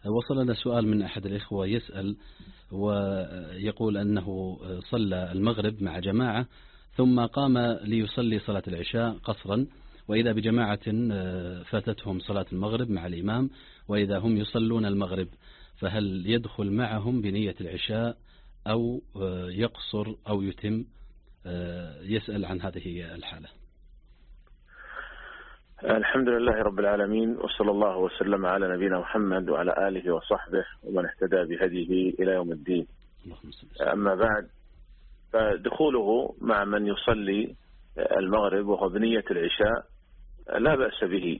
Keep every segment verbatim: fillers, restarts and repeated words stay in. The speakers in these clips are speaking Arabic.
وصلنا سؤال من أحد الإخوة يسأل ويقول أنه صلى المغرب مع جماعة ثم قام ليصلي صلاة العشاء قصرا، وإذا بجماعة فاتتهم صلاة المغرب مع الإمام وإذا هم يصلون المغرب، فهل يدخل معهم بنية العشاء أو يقصر أو يتم؟ يسأل عن هذه الحالة. الحمد لله رب العالمين، وصلى الله وسلم على نبينا محمد وعلى آله وصحبه ومن اهتدى بهديه إلى يوم الدين. أما بعد، فدخوله مع من يصلي المغرب وهو بنية العشاء لا بأس به،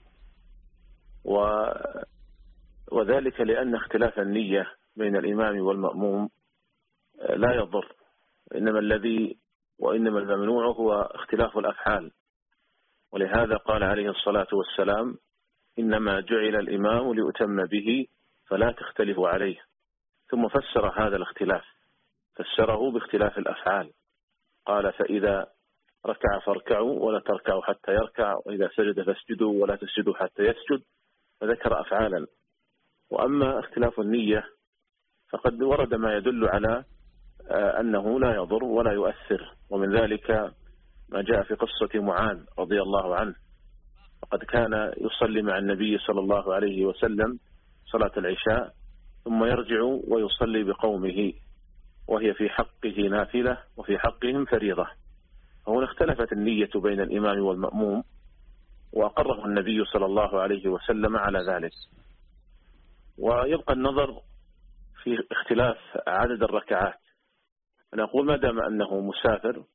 وذلك لأن اختلاف النية بين الإمام والمأموم لا يضر، إنما الذي وإنما الممنوع هو اختلاف الأفعال. ولهذا قال عليه الصلاة والسلام: إنما جعل الإمام ليؤتم به فلا تختلفوا عليه. ثم فسر هذا الاختلاف، فسره باختلاف الأفعال، قال: فإذا ركع فاركعوا ولا تركعوا حتى يركع، وإذا سجد فاسجدوا ولا تسجدوا حتى يسجد، فذكر أفعالا. وأما اختلاف النية فقد ورد ما يدل على أنه لا يضر ولا يؤثر، ومن ذلك ما جاء في قصة معاذ رضي الله عنه، فقد كان يصلي مع النبي صلى الله عليه وسلم صلاة العشاء ثم يرجع ويصلي بقومه، وهي في حقه نافلة وفي حقهم فريضة. فهنا اختلفت النية بين الإمام والمأموم، وأقره النبي صلى الله عليه وسلم على ذلك. ويبقى النظر في اختلاف عدد الركعات. نقول ما دام أنه مسافر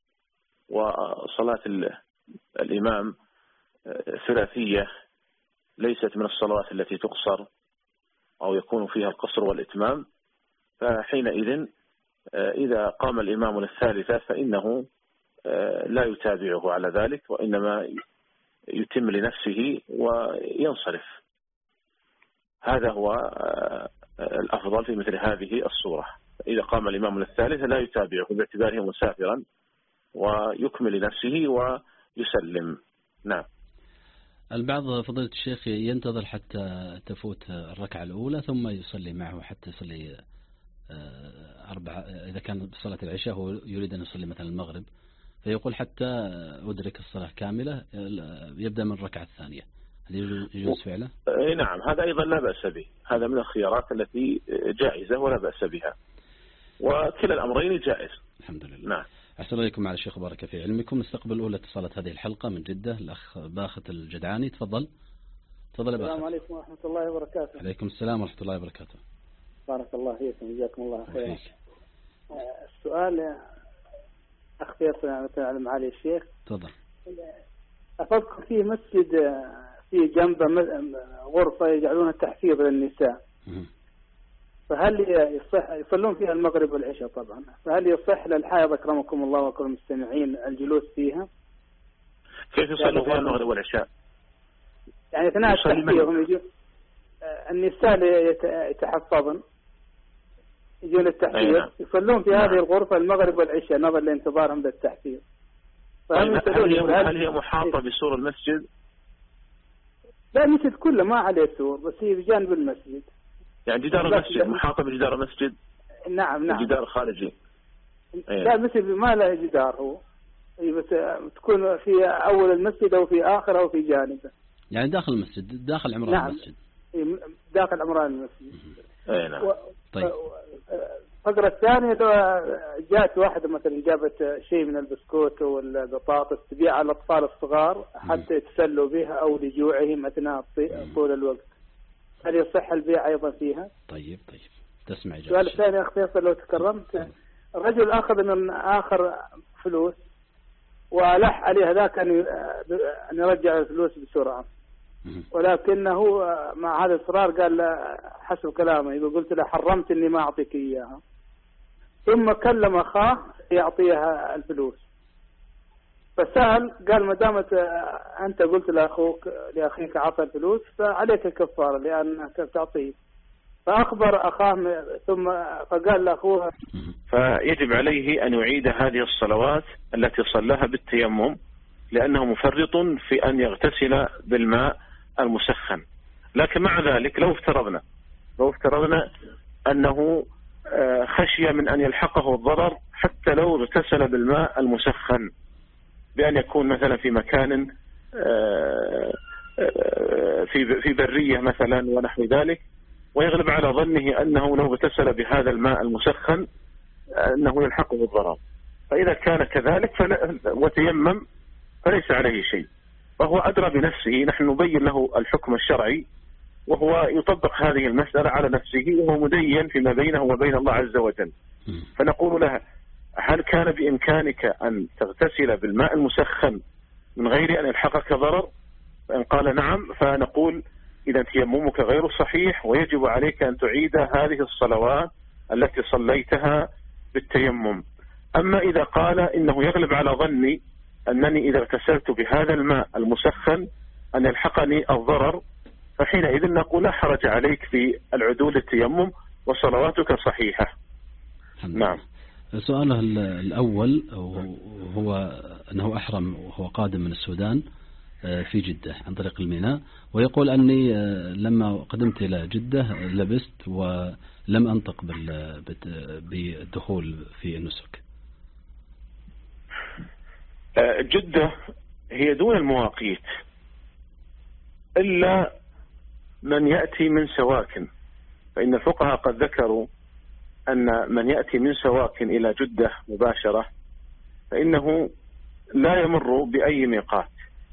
وصلاة الإمام ثلاثية ليست من الصلوات التي تقصر أو يكون فيها القصر والإتمام، فحينئذ إذا قام الإمام للثالثة فإنه لا يتابعه على ذلك، وإنما يتم لنفسه وينصرف. هذا هو الأفضل في مثل هذه الصورة. إذا قام الإمام للثالثة لا يتابعه باعتباره مسافرا، ويكمل لنفسه ويسلم. نعم. البعض فضيلة الشيخ ينتظر حتى تفوت الركعة الأولى ثم يصلي معه حتى يصلي أربعة. إذا كان صلاة العشاء هو يريد أن يصلي مثلا المغرب، فيقول حتى أدرك الصلاة كاملة يبدأ من الركعة الثانية. هل يجوز فعله؟ نعم، هذا أيضا لا بأس به، هذا من الخيارات التي جائزة ولا بأس بها، وكلا الأمرين جائز. الحمد لله. نعم. أحسن إليكم على الشيخ، بارك في علمكم. نستقبل أولى اتصالات هذه الحلقة من جدة، الأخ باخت الجدعاني. تفضل. تفضل يا باخت. السلام عليكم ورحمة الله وبركاته. عليكم السلام ورحمة الله وبركاته. بارك الله فيكم، جزاكم الله خير. السؤال أخير على معالي الشيخ. تفضل. أفكر في مسجد في جنبه غرفة يجعلونها تحفيظ للنساء، فهل يصح يصلون فيها المغرب والعشاء طبعا، فهل يصح للحائض أكرمكم الله وكل المستمعين الجلوس فيها؟ كيف يصلون فيها المغرب والعشاء؟ يعني أثناء التحفيظ يجون النساء يتحفظن، يجون التحفيظ يصلون في هذه الغرفة المغرب والعشاء نظرا لانتظارهم للتحفيظ. هل هي هل هي محاطة بسور المسجد؟ لا، المسجد كله ما عليه سور، بس هي بجانب المسجد. يعني جدار المسجد محاطة بجدار المسجد؟ نعم نعم. جدار خارجي؟ لا، المسجد ما له جدار، هو بس تكون في أول المسجد أو في آخر أو في جانبه. يعني داخل المسجد، داخل عمران نعم. المسجد. داخل عمران المسجد. اي نعم. و... طيب. الفقرة الثانية جاءت واحدة مثلا جابت شيء من البسكوت والبطاطس تبيع على الأطفال الصغار حتى يتسلوا بها أو لجوعهم أثناء طول الوقت، هل يصح البيع أيضا فيها؟ طيب طيب تسمع إجابة. السؤال الثاني أخ فيصل لو تكرمت، الرجل أخذ من آخر فلوس وألح عليه ذاك أن يرجع الفلوس بسرعة، ولكنه مع هذا الإصرار قال حسب كلامه، إذا قلت له حرمت إني ما أعطيك إياها، ثم كلم أخاه يعطيها الفلوس، فسأل قال ما دامت أنت قلت لأخوك لأخيك عطى الفلوس فعليك الكفارة لأنك تعطيه، فأخبر أخاه ثم فقال لأخوه فيجب عليه أن يعيد هذه الصلوات التي صلىها بالتيمم، لأنه مفرط في أن يغتسل بالماء المسخن. لكن مع ذلك لو افترضنا لو افترضنا أنه خشي من أن يلحقه الضرر حتى لو اغتسل بالماء المسخن، بأن يكون مثلا في مكان في في برية مثلا ونحو ذلك، ويغلب على ظنه أنه لو اغتسل بهذا الماء المسخن أنه يلحقه الضرر، فإذا كان كذلك وتيمم فليس عليه شيء، فهو أدرى بنفسه. نحن نبين له الحكم الشرعي وهو يطبق هذه المسألة على نفسه، وهو مدين فيما بينه وبين الله عز وجل. فنقول له: هل كان بإمكانك أن تغتسل بالماء المسخن من غير أن يلحقك ضرر؟ فإن قال نعم، فنقول: إذا تيممك غير صحيح، ويجب عليك أن تعيد هذه الصلوات التي صليتها بالتيمم. أما إذا قال: إنه يغلب على ظني أنني إذا اغتسلت بهذا الماء المسخن أن يلحقني الضرر، فحينئذ نقول: لا حرج عليك في العدول للتيمم وصلواتك صحيحة. نعم. سؤاله الأول هو أنه أحرم وهو قادم من السودان في جدة عن طريق الميناء، ويقول أني لما قدمت إلى جدة لبست ولم أنطق بالدخول في النسك. جدة هي دون المواقيت إلا من يأتي من سواكن، فإن الفقهاء قد ذكروا أن من يأتي من سواكن إلى جدة مباشرة فإنه لا يمر بأي ميقات،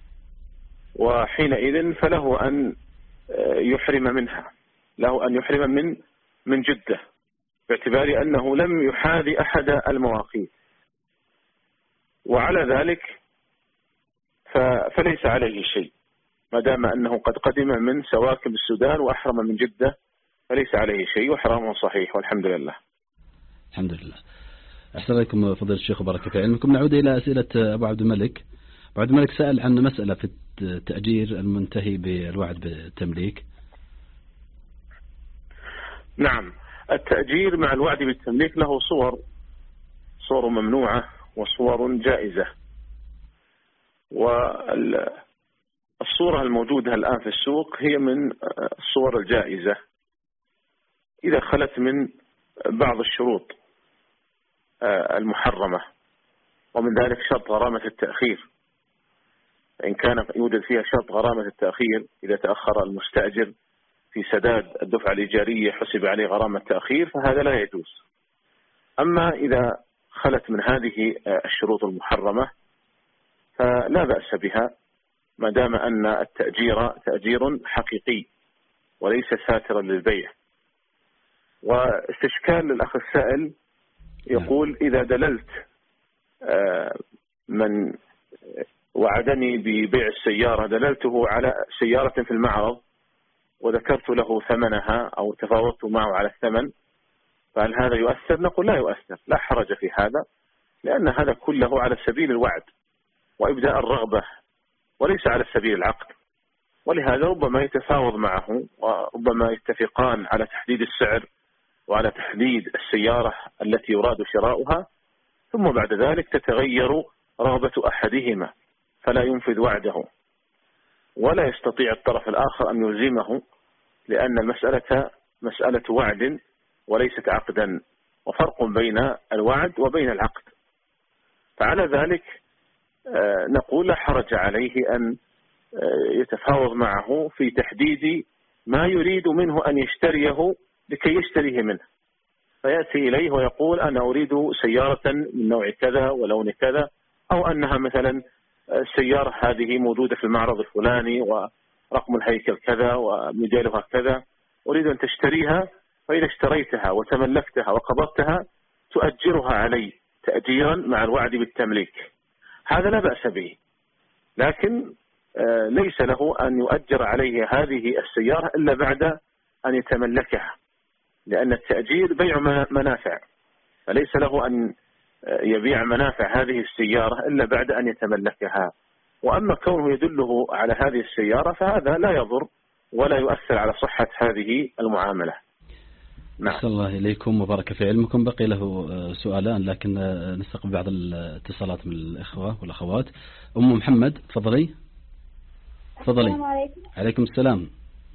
وحينئذ فله أن يحرم منها، له أن يحرم من من جدة، باعتبار أنه لم يحاذي أحد المواقيت، وعلى ذلك فليس عليه شيء ما دام أنه قد قدم من سواكن السودان وأحرم من جدة، فليس عليه شيء وحرامه صحيح والحمد لله. الحمد لله. أحسن عليكم فضيلة الشيخ وبارك في علمكم. نعود إلى أسئلة أبو عبد الملك. أبو عبد الملك سأل عن مسألة في التأجير المنتهي بالوعد بالتمليك. نعم، التأجير مع الوعد بالتمليك له صور صور ممنوعة وصور جائزة، والصورة الموجودة الآن في السوق هي من الصور الجائزة إذا خلت من بعض الشروط المحرمة، ومن ذلك شرط غرامة التأخير، إن كان يوجد فيها شرط غرامة التأخير إذا تأخر المستأجر في سداد الدفعة الإيجارية حسب عليه غرامة التأخير فهذا لا يجوز. أما إذا خلت من هذه الشروط المحرمة فلا بأس بها ما دام أن التأجير تأجير حقيقي وليس ساترا للبيع. واستشكال للأخ السائل يقول: إذا دللت من وعدني ببيع السيارة دللته على سيارة في المعرض وذكرت له ثمنها أو تفاوضت معه على الثمن، فهل هذا يؤثر؟ نقول: لا يؤثر، لا حرج في هذا، لأن هذا كله على سبيل الوعد وإبداء الرغبة وليس على سبيل العقد، ولهذا ربما يتفاوض معه وربما يتفقان على تحديد السعر وعلى تحديد السيارة التي يراد شراؤها، ثم بعد ذلك تتغير رغبة أحدهما فلا ينفذ وعده، ولا يستطيع الطرف الآخر أن يلزمه، لأن المسألة مسألة وعد وليست عقدا، وفرق بين الوعد وبين العقد. فعلى ذلك نقول: لا حرج عليه أن يتفاوض معه في تحديد ما يريد منه أن يشتريه لكي يشتريه منه، فيأتي إليه ويقول: أنا أريد سيارة من نوع كذا ولون كذا، أو أنها مثلا السيارة هذه موجودة في المعرض الفلاني ورقم الهيكل كذا وموديلها كذا، أريد أن تشتريها، فإذا اشتريتها وتملكتها وقبضتها تؤجرها علي تأجيرا مع الوعد بالتمليك. هذا لا بأس به، لكن ليس له أن يؤجر عليه هذه السيارة إلا بعد أن يتملكها، لأن التأجير بيع منافع، فليس له أن يبيع منافع هذه السيارة إلا بعد أن يتملكها. وأما كونه يدله على هذه السيارة فهذا لا يضر ولا يؤثر على صحة هذه المعاملة. نعم. أحسن الله إليكم وبارك في علمكم. بقي له سؤالان لكن نستقبل بعض الاتصالات من الإخوة والأخوات. أم محمد تفضلي. تفضلي. السلام عليكم. عليكم السلام.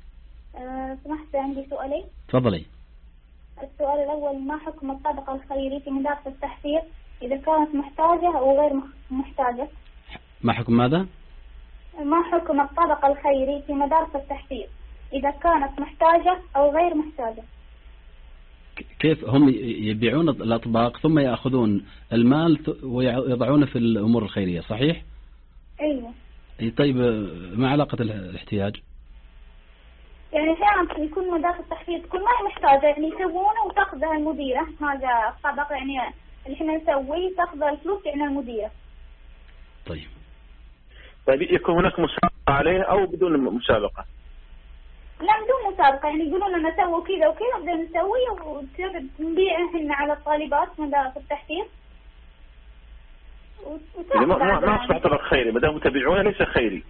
أه سمحت عندي سؤالين. تفضلي. السؤال الأول: ما حكم الطبقة الخيرية في مدارس التحفيظ إذا كانت محتاجة أو غير محتاجة؟ ما حكم ماذا؟ ما حكم الطبقة الخيرية في مدارس التحفيظ إذا كانت محتاجة أو غير محتاجة؟ كيف هم يبيعون الأطباق ثم يأخذون المال ويضعونه في الأمور الخيرية، صحيح؟ أيوة. طيب ما علاقة الاحتياج؟ يعني فعلا يكون مدارس التحفيظ تكون ما هي محتاجة، يعني يسوونه وتأخذها المديرة، هذا الطبق يعني اللي احنا نسويه تأخذ الفلوس يعني المديرة. طيب. طيب يكون هناك مسابقة عليه أو بدون مسابقة؟ لا بدون مسابقة، يعني يقولون لنا سووا كذا وكذا بدنا نسويه ونبيعه احنا على الطالبات مدارس التحفيظ. يعني ما ما ما أصبح طبق خيري ما دام تبيعونه ليس خيري.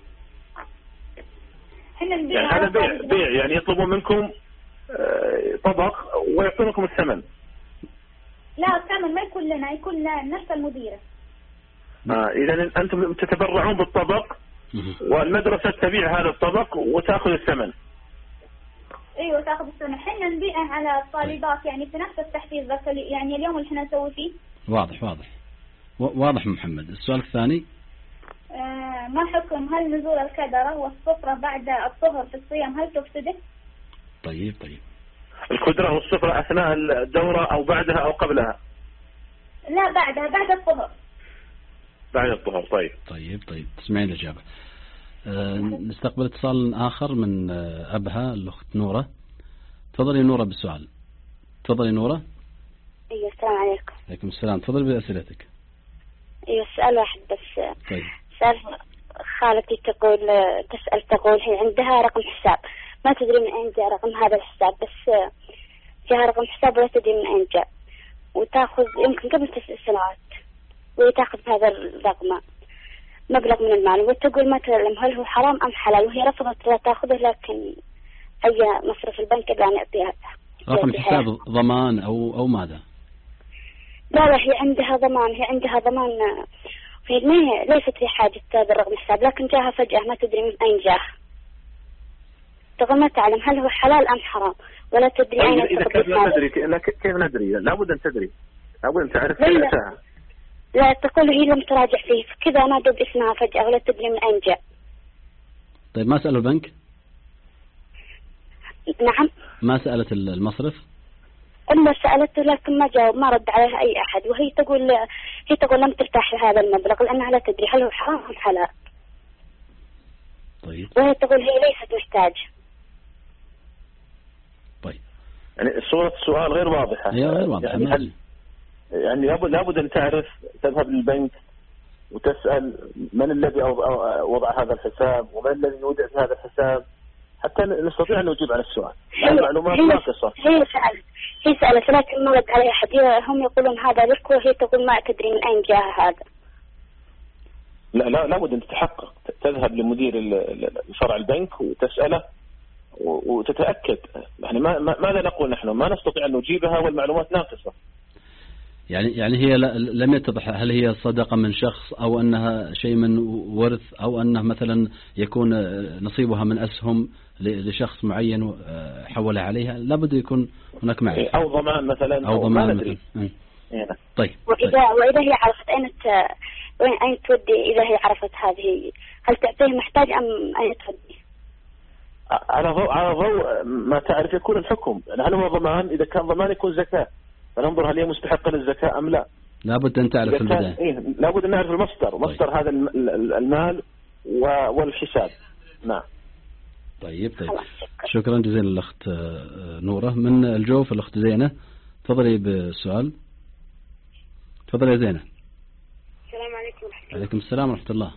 احنا نبيع يعني هذا بيع, بيع يعني يطلبون منكم طبق ويعطونكم الثمن. لا الثمن ما يكون لنا، يكون لنفس المديرة. آه إذا أنتم تتبرعون بالطبق والمدرسة تبيع هذا الطبق وتأخذ الثمن. ايوه تاخذ الثمن، احنا نبيعه على الطالبات يعني في نفس التحفيز بس يعني اليوم اللي احنا نسوي فيه. واضح واضح واضح محمد. السؤال الثاني: آه ما حكم هل نزول الكدرة والصفرة بعد الطهر في الصيام هل تفسده؟ طيب طيب. الكدرة والصفرة أثناء الدورة أو بعدها أو قبلها؟ لا بعدها، بعد الطهر. بعد الطهر. طيب طيب طيب تسمعين الإجابة. أه نستقبل اتصال آخر من أبها الأخت نورة. تفضلي نورة بالسؤال. تفضلي نورة. ايوه السلام عليكم. عليكم السلام. تفضلي بأسئلتك. ايوه سؤال واحد بس. طيب. سؤال خالتي تقول تسأل تقول هي عندها رقم حساب ما تدري من أين جاء رقم هذا الحساب، بس جاء رقم حساب ولا تدري من أين جاء، وتأخذ يمكن قبل تسع سنوات وتأخذ هذا الرقم مبلغ من المال وتقول ما تعلم هل هو حرام أم حلال، وهي رفضت لا تأخذه لكن أي مصرف البنك لا نعطيها. رقم حساب ضمان أو أو ماذا؟ لا لا هي عندها ضمان، هي عندها ضمان، هي ما ليست في حاجة هذا الرقم حساب لكن جاها فجأة ما تدري من أين جاه، تقول ما تعلم هل هو حلال أم حرام ولا تدري أين إذا كيف ندري كيف ندري لابد أن تدري لابد أن تعرف لا, لا تقول هي لم تراجع فيه كذا نادوا باسمها فجأة ولا تدري من أين جاء. طيب ما سألوا البنك؟ نعم ما سألت المصرف؟ إلا سألته لكن ما جاوب ما رد عليها أي أحد، وهي تقول هي تقول لم ترتاح لهذا المبلغ لأنها لا تدري هل هو حرام أم حلال. طيب. وهي تقول هي ليست محتاجة. طيب. يعني صورة السؤال غير واضحة. هي غير واضحة. يعني, هل يعني لابد لابد أن تعرف تذهب للبنك وتسأل من الذي وضع هذا الحساب ومن الذي يودع في هذا الحساب حتى نستطيع أن نجيب على السؤال. هذه معلومات ناقصة. هي سألت هي سألت لكن ما رد عليها أحد، هم يقولون هذا لك وهي تقول ما تدري من أين جاء هذا. لا لا لابد أن تتحقق، تذهب لمدير فرع البنك وتسأله وتتأكد. يعني ما ماذا نقول نحن؟ ما نستطيع أن نجيبها والمعلومات ناقصة. يعني يعني هي لم يتضح هل هي صدقة من شخص أو أنها شيء من ورث أو أنه مثلا يكون نصيبها من أسهم لشخص معين حولها عليها. لابد يكون هناك معرفة أو ضمان مثلا أو ضمان ما ندري. طيب. وإذا طيب. وإذا هي عرفت أين وين أين تودي إذا هي عرفت هذه هل تعطيه محتاج أم أين تودي؟ على ضوء على ضوء ما تعرف يكون الحكم. يعني هل هو ضمان؟ إذا كان ضمان يكون زكاة فننظر هل هي مستحقة للزكاة أم لا. لابد أن تعرف في البداية. إيه لابد أن نعرف المصدر مصدر طيب. هذا المال والحساب. نعم. طيب طيب شكرا جزيلا الأخت نورة. من الجوف الأخت زينة. تفضلي بالسؤال. تفضلي يا زينة. السلام عليكم ورحمة الله. عليكم السلام ورحمة الله.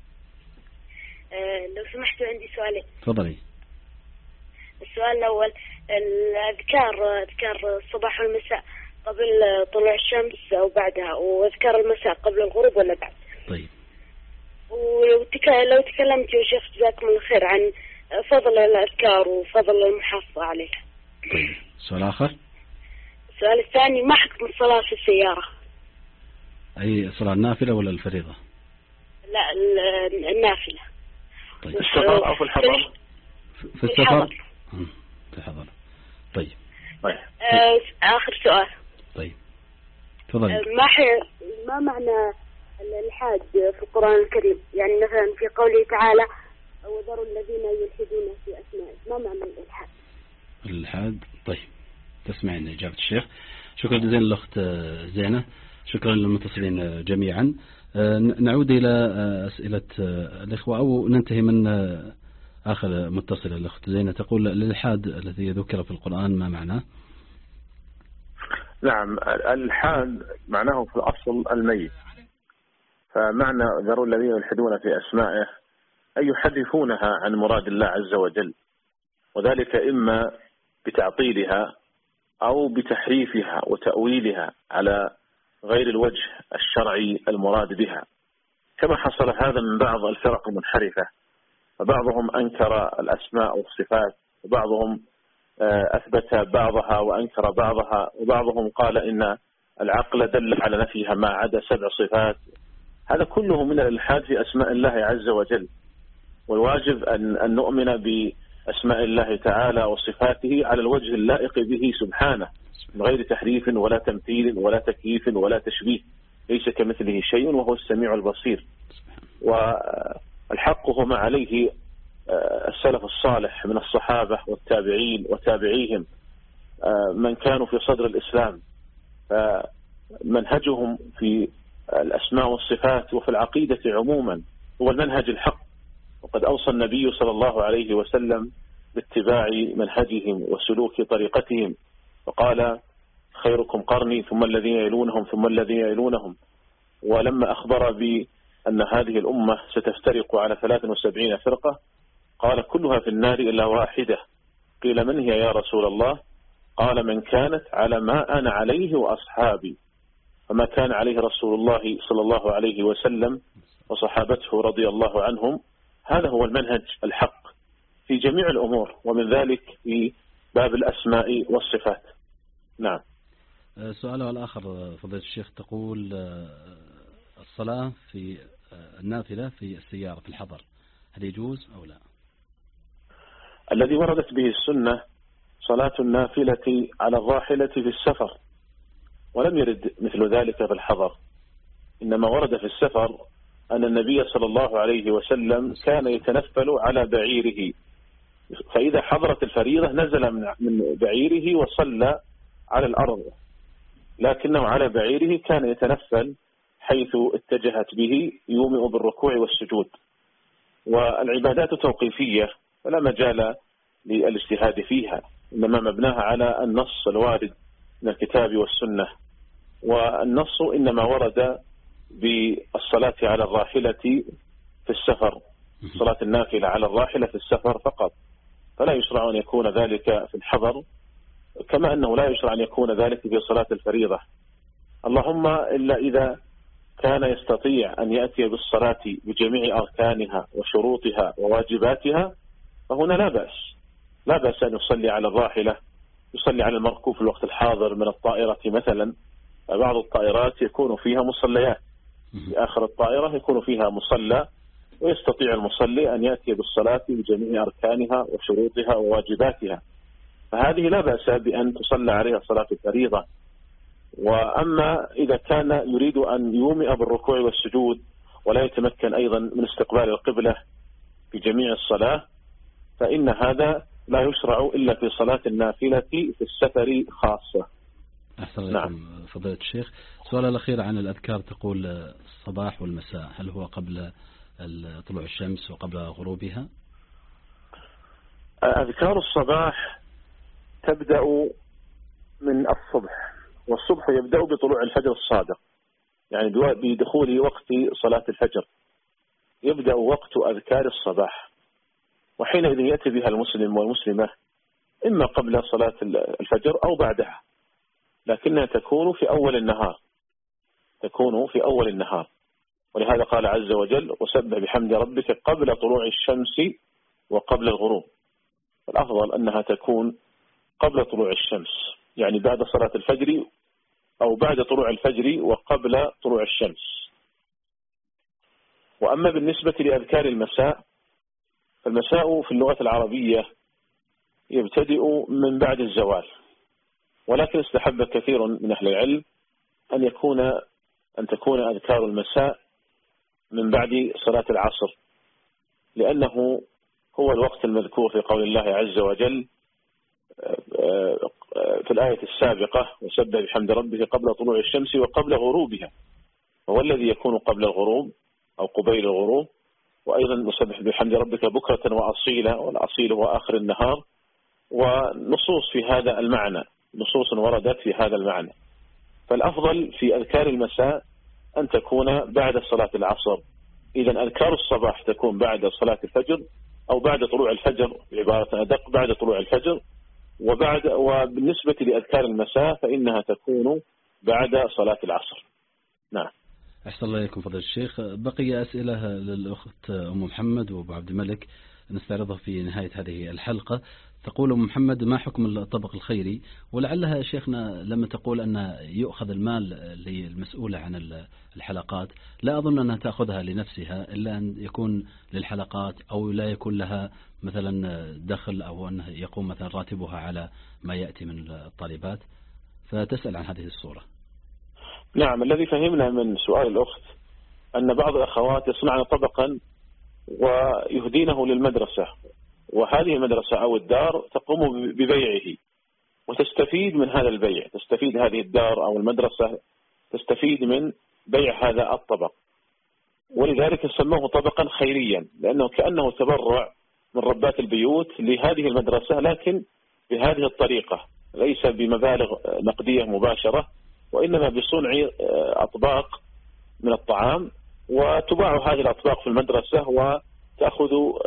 أه لو سمحتوا عندي سؤالين. تفضلي. السؤال الأول الأذكار أذكار الصباح والمساء قبل طلوع الشمس أو بعدها، وأذكار المساء قبل الغروب ولا بعد؟ طيب. ولو لو تكلمت يا شيخ جزاكم الله خير عن فضل الأذكار وفضل المحافظة عليها. طيب. سؤال آخر. السؤال الثاني ما حكم الصلاة في السيارة؟ أي صلاة النافلة ولا الفريضة؟ لا النافلة. طيب. في السفر أو في الحضر؟ في السفر في الحضر. طيب. طيب. آخر سؤال. طيب. تفضل. ما ما معنى الإلحاد في القرآن الكريم؟ يعني مثلا في قوله تعالى وذروا الذين يلحدون في أسمائه، ما معنى الإلحاد؟ الإلحاد. طيب تسمعين إجابة الشيخ. شكرا جزيلا الأخت زينة، شكرا للمتصلين جميعا. نعود إلى أسئلة الإخوة أو ننتهي من آخر متصل. الأخت زينة تقول الإلحاد الذي ذكر في القرآن ما معناه؟ نعم، الإلحاد معناه في الأصل الميت، فمعنى ذروا الذين يلحدون في أسمائه أي يحرفونها عن مراد الله عز وجل، وذلك إما بتعطيلها أو بتحريفها وتأويلها على غير الوجه الشرعي المراد بها، كما حصل هذا من بعض الفرق المنحرفة، فبعضهم أنكر الأسماء والصفات، وبعضهم أثبت بعضها وأنكر بعضها، وبعضهم قال إن العقل دل على نفيها ما عدا سبع صفات. هذا كله من الإلحاد في أسماء الله عز وجل، والواجب أن نؤمن بأسماء الله تعالى وصفاته على الوجه اللائق به سبحانه، من غير تحريف ولا تمثيل ولا تكييف ولا تشبيه، ليس كمثله شيء وهو السميع البصير. والحق هو ما عليه السلف الصالح من الصحابة والتابعين وتابعيهم، من كانوا في صدر الإسلام، منهجهم في الأسماء والصفات وفي العقيدة عموما هو المنهج الحق. وقد أوصى النبي صلى الله عليه وسلم باتباع منهجهم وسلوك طريقتهم، وقال خيركم قرني ثم الذين يلونهم ثم الذين يلونهم. ولما أخبر بأن هذه الأمة ستفترق على ثلاث وسبعين فرقة قال كلها في النار إلا واحدة. قيل من هي يا رسول الله؟ قال من كانت على ما أنا عليه وأصحابي. فما كان عليه رسول الله صلى الله عليه وسلم وصحابته رضي الله عنهم هذا هو المنهج الحق في جميع الأمور، ومن ذلك في باب الأسماء والصفات. نعم. سؤالها الآخر فضيلة الشيخ تقول الصلاة في النافلة في السيارة في الحضر هل يجوز أو لا؟ الذي وردت به السنة صلاة النافلة على الراحلة في السفر، ولم يرد مثل ذلك في الحضر، إنما ورد في السفر أن النبي صلى الله عليه وسلم كان يتنفل على بعيره، فإذا حضرت الفريضة نزل من بعيره وصلى على الأرض، لكنه على بعيره كان يتنفل حيث اتجهت به يومئ بالركوع والسجود. والعبادات توقيفية فلا مجال للاجتهاد فيها، إنما مبناها على النص الوارد من الكتاب والسنة، والنص إنما ورد بالصلاة على الراحلة في السفر، صلاة النافلة على الراحلة في السفر فقط، فلا يشرع أن يكون ذلك في الحضر، كما أنه لا يشرع أن يكون ذلك في صلاة الفريضة، اللهم إلا إذا كان يستطيع أن يأتي بالصلاة بجميع أركانها وشروطها وواجباتها، فهنا لا بأس لا بأس أن يصلي على الراحلة، يصلي على المركوب في الوقت الحاضر من الطائرة مثلا. بعض الطائرات يكون فيها مصليات، في آخر الطائرة يكون فيها مصلى، ويستطيع المصلي أن يأتي بالصلاة بجميع أركانها وشروطها وواجباتها، فهذه لا بأس بأن تصلى عليها صلاة الفريضة. وأما إذا كان يريد أن يومئ بالركوع والسجود ولا يتمكن أيضا من استقبال القبلة في جميع الصلاة، فإن هذا لا يشرع إلا في صلاة النافلة في السفر خاصة. أحسن نعم. فضيلة الشيخ، السؤال الأخير عن الأذكار تقول الصباح والمساء، هل هو قبل طلوع الشمس وقبل غروبها؟ أذكار الصباح تبدأ من الصبح، والصبح يبدأ بطلوع الفجر الصادق، يعني بدخول وقت صلاة الفجر يبدأ وقت أذكار الصباح، وحينئذ يأتي بها المسلم والمسلمة إما قبل صلاة الفجر أو بعدها، لكنها تكون في أول النهار تكون في أول النهار ولهذا قال عز وجل وسبح بحمد ربك قبل طلوع الشمس وقبل الغروب. الأفضل أنها تكون قبل طلوع الشمس، يعني بعد صلاة الفجر أو بعد طلوع الفجر وقبل طلوع الشمس. وأما بالنسبة لأذكار المساء، فالمساء في اللغة العربية يبتدئ من بعد الزوال، ولكن استحب كثير من أهل العلم أن يكون أن تكون أذكار المساء من بعد صلاة العصر، لأنه هو الوقت المذكور في قول الله عز وجل في الآية السابقة: وسبح بحمد ربك قبل طلوع الشمس وقبل غروبها، هو الذي يكون قبل الغروب أو قبيل الغروب. وأيضا وسبح بحمد ربك بكرة وأصيلا، والأصيل هو آخر النهار. ونصوص في هذا المعنى، نصوص وردت في هذا المعنى. فالأفضل في أذكار المساء أن تكون بعد صلاة العصر. إذا أذكار الصباح تكون بعد صلاة الفجر أو بعد طلوع الفجر، بعبارة أدق بعد طلوع الفجر. وبعد وبالنسبة لأذكار المساء فإنها تكون بعد صلاة العصر. نعم. أحسن الله إليكم فضل الشيخ. بقي أسئلة للأخت أم محمد وأبو عبد الملك نستعرضها في نهاية هذه الحلقة. تقول أم محمد: ما حكم الطبق الخيري؟ ولعلها شيخنا لما تقول أن يؤخذ المال للمسؤولة عن الحلقات، لا أظن أنها تأخذها لنفسها، إلا أن يكون للحلقات أو لا يكون لها مثلا دخل، أو أنه يقوم مثلا راتبها على ما يأتي من الطالبات، فتسأل عن هذه الصورة. نعم، الذي فهمنا من سؤال الأخت أن بعض الأخوات يصنعن طبقا ويهدينه للمدرسة، وهذه المدرسة أو الدار تقوم ببيعه وتستفيد من هذا البيع، تستفيد هذه الدار أو المدرسة تستفيد من بيع هذا الطبق، ولذلك سموه طبقا خيريا، لأنه كأنه تبرع من ربات البيوت لهذه المدرسة، لكن بهذه الطريقة، ليس بمبالغ نقدية مباشرة، وإنما بصنع أطباق من الطعام، وتباع هذه الأطباق في المدرسة وتأخذ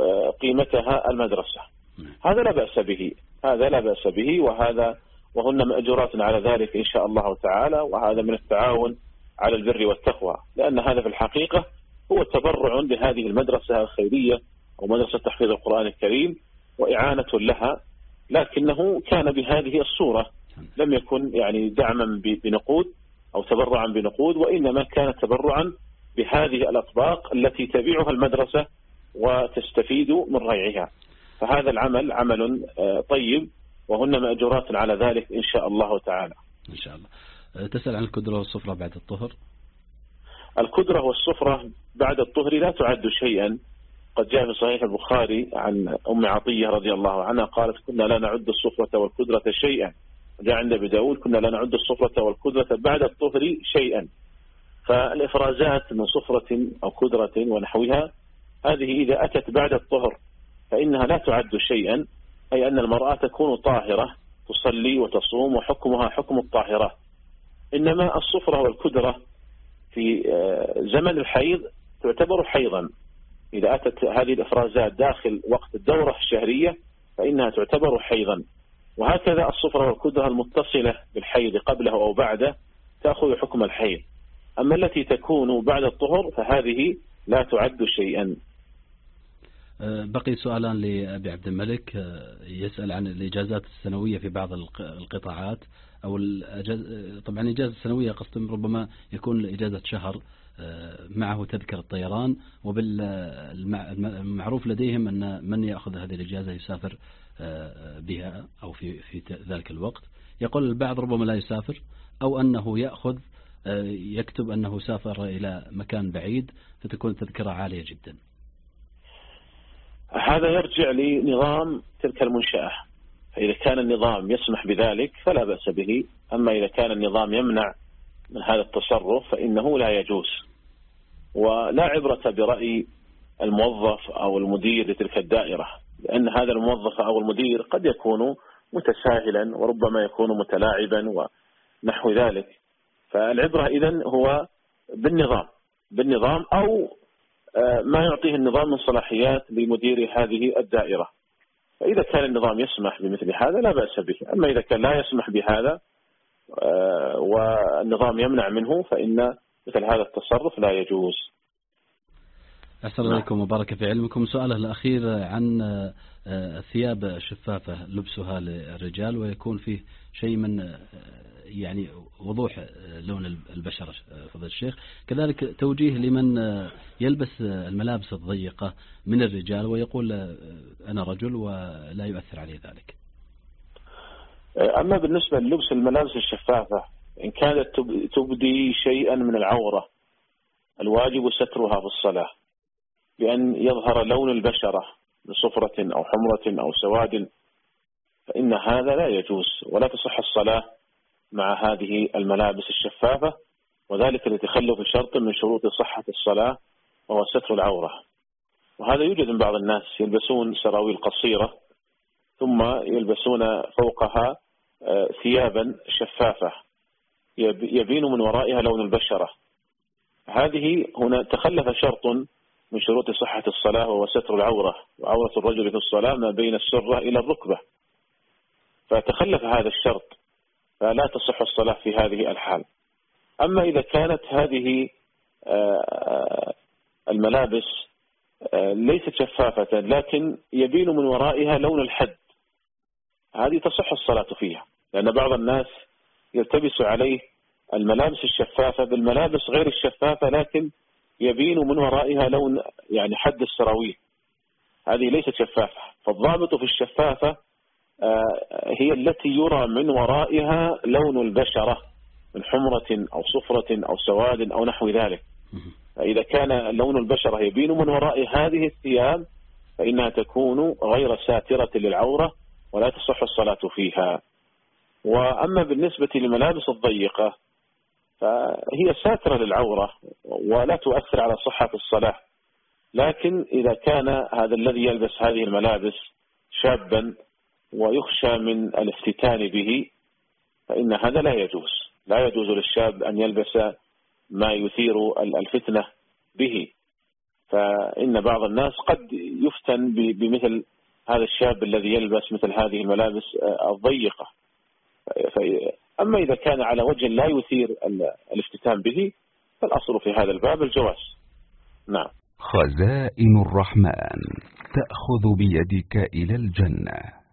قيمتها المدرسة. هذا لا بأس به، هذا لا بأس به، وهذا وهن مأجورات على ذلك إن شاء الله تعالى، وهذا من التعاون على البر والتقوى، لأن هذا في الحقيقة هو تبرع بهذه المدرسة الخيرية أو مدرسة تحفيظ القرآن الكريم وإعانة لها، لكنه كان بهذه الصورة، لم يكن يعني دعما بنقود أو تبرعا بنقود، وإنما كان تبرعا بهذه الأطباق التي تبيعها المدرسة وتستفيد من ريعها. فهذا العمل عمل طيب، وهن مأجورات على ذلك إن شاء الله تعالى. إن شاء الله. تسأل عن الكدرة والصفرة بعد الطهر. الكدرة والصفرة بعد الطهر لا تعد شيئا. قد جاء في صحيح البخاري عن أم عطية رضي الله عنها قالت: كنا لا نعد الصفرة والكدرة شيئا. جاء عند أبي داود: كنا لا نعد الصفرة والكدرة بعد الطهر شيئا. فالإفرازات من صفرة أو كدرة ونحوها هذه إذا أتت بعد الطهر فإنها لا تعد شيئا، أي أن المرأة تكون طاهرة تصلي وتصوم وحكمها حكم الطاهرة. إنما الصفرة والكدرة في زمن الحيض تعتبر حيضا، إذا أتت هذه الإفرازات داخل وقت الدورة الشهرية فإنها تعتبر حيضا. وهكذا الصفرة والكدرة المتصلة بالحيض قبله أو بعده تأخذ حكم الحيض. أما التي تكون بعد الطهر فهذه لا تعد شيئا. بقي سؤالان لأبي عبد الملك، يسأل عن الإجازات السنوية في بعض القطاعات، أو طبعا الإجازة السنوية قصد ربما يكون إجازة شهر معه تذكرة الطيران، وبالمعروف لديهم أن من يأخذ هذه الإجازة يسافر بها أو في في ذلك الوقت. يقول البعض ربما لا يسافر، أو أنه يأخذ يكتب أنه سافر إلى مكان بعيد فتكون التذكرة عالية جدا. هذا يرجع لنظام تلك المنشأة، فإذا كان النظام يسمح بذلك فلا بأس به، أما إذا كان النظام يمنع من هذا التصرف فإنه لا يجوز. ولا عبرة برأي الموظف أو المدير لتلك الدائرة، لأن هذا الموظف أو المدير قد يكون متساهلا وربما يكون متلاعبا ونحو ذلك. فالعبرة إذن هو بالنظام بالنظام أو ما يعطيه النظام من صلاحيات لمدير هذه الدائرة. فإذا كان النظام يسمح بمثل هذا لا بأس به، أما إذا كان لا يسمح بهذا والنظام يمنع منه فإن مثل هذا التصرف لا يجوز. أحسن الله عليكم وبارك في علمكم. سؤاله الأخير عن ثياب شفافة لبسها للرجال ويكون فيه شيء من يعني وضوح لون البشرة فضل الشيخ، كذلك توجيه لمن يلبس الملابس الضيقة من الرجال ويقول أنا رجل ولا يؤثر عليه ذلك. أما بالنسبة للبس الملابس الشفافة إن كانت تبدي شيئا من العورة الواجب سترها في الصلاة بأن يظهر لون البشرة من صفرة أو حمرة أو سواد، فإن هذا لا يجوز ولا تصح الصلاة مع هذه الملابس الشفافة، وذلك لتخلف شرط من شروط صحة الصلاة وهو ستر العورة. وهذا يوجد من بعض الناس يلبسون سراويل قصيرة ثم يلبسون فوقها ثيابا شفافة يبين من ورائها لون البشرة. هذه هنا تخلف شرط من شروط صحة الصلاة وهو ستر العورة، وعورة الرجل في الصلاة ما بين السرة إلى الركبة، فتخلف هذا الشرط فلا تصح الصلاة في هذه الحال. أما إذا كانت هذه الملابس ليست شفافة لكن يبين من ورائها لون الحد، هذه تصح الصلاة فيها، لأن بعض الناس يلتبس عليه الملابس الشفافة بالملابس غير الشفافة لكن يبين من ورائها لون يعني حد السراويل، هذه ليست شفافة. فالضابط في الشفافة هي التي يرى من ورائها لون البشرة من حمرة أو صفرة أو سواد أو نحو ذلك. فإذا كان لون البشرة يبين من وراء هذه الثياب فإنها تكون غير ساترة للعورة ولا تصح الصلاة فيها. وأما بالنسبة للملابس الضيقة فهي ساترة للعورة ولا تؤثر على صحة الصلاة، لكن إذا كان هذا الذي يلبس هذه الملابس شابا ويخشى من الافتتان به فإن هذا لا يجوز، لا يجوز للشاب أن يلبس ما يثير الفتنة به، فإن بعض الناس قد يفتن بمثل هذا الشاب الذي يلبس مثل هذه الملابس الضيقة. أما إذا كان على وجه لا يثير الافتتان به فالأصل في هذا الباب الجواز. نعم. خزائن الرحمن تأخذ بيدك إلى الجنة.